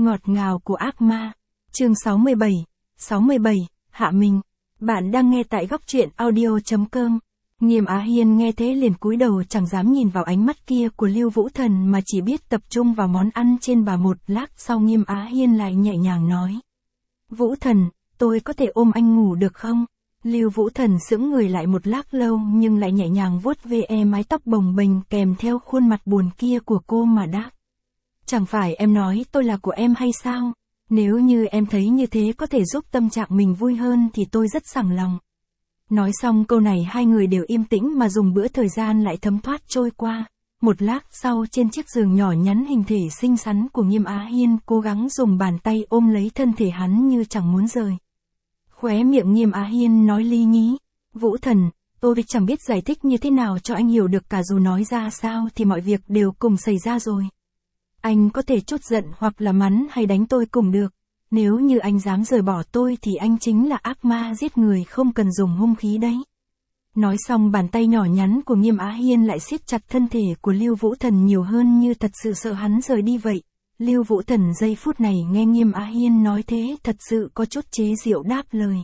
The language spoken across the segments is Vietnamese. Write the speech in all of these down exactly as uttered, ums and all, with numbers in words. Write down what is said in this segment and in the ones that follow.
ngọt ngào của ác ma. Chương sáu mươi bảy, sáu mươi bảy, Hạ Mình. Bạn đang nghe tại góc truyện audio chấm com. Nghiêm Á Hiên nghe thế liền cúi đầu chẳng dám nhìn vào ánh mắt kia của Lưu Vũ Thần mà chỉ biết tập trung vào món ăn trên bà. Một lát sau Nghiêm Á Hiên lại nhẹ nhàng nói. Vũ Thần, tôi có thể ôm anh ngủ được không? Lưu Vũ Thần sững người lại một lát lâu nhưng lại nhẹ nhàng vuốt ve mái tóc bồng bềnh kèm theo khuôn mặt buồn kia của cô mà đáp. Chẳng phải em nói tôi là của em hay sao? Nếu như em thấy như thế có thể giúp tâm trạng mình vui hơn thì tôi rất sẵn lòng. Nói xong câu này hai người đều im tĩnh mà dùng bữa thời gian lại thấm thoát trôi qua. Một lát sau trên chiếc giường nhỏ nhắn hình thể xinh xắn của Nghiêm Á Hiên cố gắng dùng bàn tay ôm lấy thân thể hắn như chẳng muốn rời. Khóe miệng Nghiêm Á Hiên nói lý nhí. Vũ Thần, tôi chẳng biết giải thích như thế nào cho anh hiểu được cả, dù nói ra sao thì mọi việc đều cùng xảy ra rồi. Anh có thể trút giận hoặc là mắng hay đánh tôi cùng được. Nếu như anh dám rời bỏ tôi thì anh chính là ác ma giết người không cần dùng hung khí đấy. Nói xong bàn tay nhỏ nhắn của Nghiêm Á Hiên lại siết chặt thân thể của Lưu Vũ Thần nhiều hơn như thật sự sợ hắn rời đi vậy. Lưu Vũ Thần giây phút này nghe Nghiêm Á Hiên nói thế thật sự có chút chế giễu đáp lời.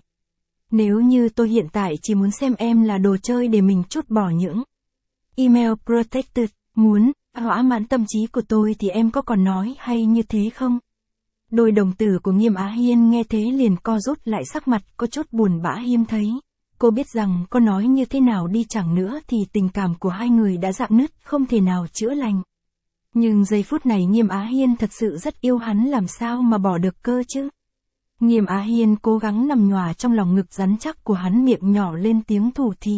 Nếu như tôi hiện tại chỉ muốn xem em là đồ chơi để mình trút bỏ những email protected, muốn thỏa mãn tâm trí của tôi thì em có còn nói hay như thế không? Đôi đồng tử của Nghiêm Á Hiên nghe thế liền co rút lại, sắc mặt có chút buồn bã hiếm thấy. Cô biết rằng có nói như thế nào đi chẳng nữa thì tình cảm của hai người đã rạn nứt không thể nào chữa lành. Nhưng giây phút này Nghiêm Á Hiên thật sự rất yêu hắn, làm sao mà bỏ được cơ chứ? Nghiêm Á Hiên cố gắng nằm nhòa trong lòng ngực rắn chắc của hắn, miệng nhỏ lên tiếng thủ thỉ.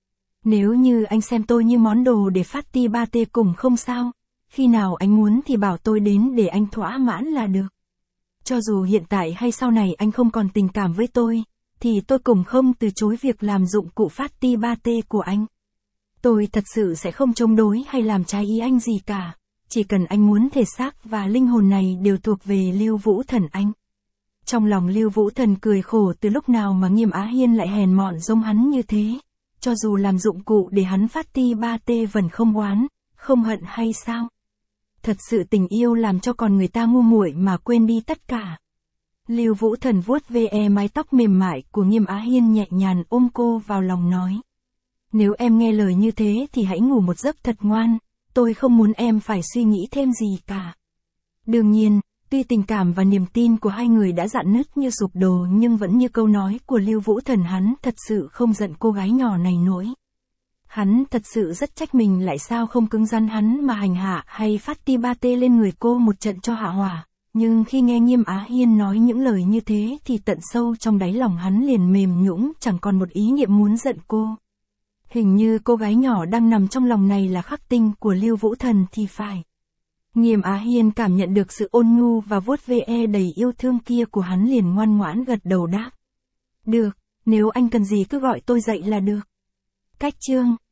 Nếu như anh xem tôi như món đồ để phát ti ba tê cùng không sao, khi nào anh muốn thì bảo tôi đến để anh thỏa mãn là được. Cho dù hiện tại hay sau này anh không còn tình cảm với tôi, thì tôi cũng không từ chối việc làm dụng cụ phát ti ba tê của anh. Tôi thật sự sẽ không chống đối hay làm trái ý anh gì cả, chỉ cần anh muốn thể xác và linh hồn này đều thuộc về Lưu Vũ Thần anh. Trong lòng Lưu Vũ Thần cười khổ, từ lúc nào mà Nghiêm Á Hiên lại hèn mọn giống hắn như thế, cho dù làm dụng cụ để hắn phát ti ba tê vẫn không oán, không hận hay sao? Thật sự tình yêu làm cho con người ta ngu muội mà quên đi tất cả. Lưu Vũ Thần vuốt ve mái tóc mềm mại của Nghiêm Á Hiên, nhẹ nhàng ôm cô vào lòng nói. Nếu em nghe lời như thế thì hãy ngủ một giấc thật ngoan, tôi không muốn em phải suy nghĩ thêm gì cả. Đương nhiên, tuy tình cảm và niềm tin của hai người đã rạn nứt như sụp đổ nhưng vẫn như câu nói của Lưu Vũ Thần, hắn thật sự không giận cô gái nhỏ này nổi. Hắn thật sự rất trách mình lại sao không cứng rắn hắn mà hành hạ hay phát ti ba tê lên người cô một trận cho hạ hỏa. Nhưng khi nghe Nghiêm Á Hiên nói những lời như thế thì tận sâu trong đáy lòng hắn liền mềm nhũn, chẳng còn một ý niệm muốn giận cô. Hình như cô gái nhỏ đang nằm trong lòng này là khắc tinh của Lưu Vũ Thần thì phải. Nghiêm Á Hiên cảm nhận được sự ôn nhu và vuốt ve đầy yêu thương kia của hắn, liền ngoan ngoãn gật đầu đáp. Được, nếu anh cần gì cứ gọi tôi dậy là được. Cách chương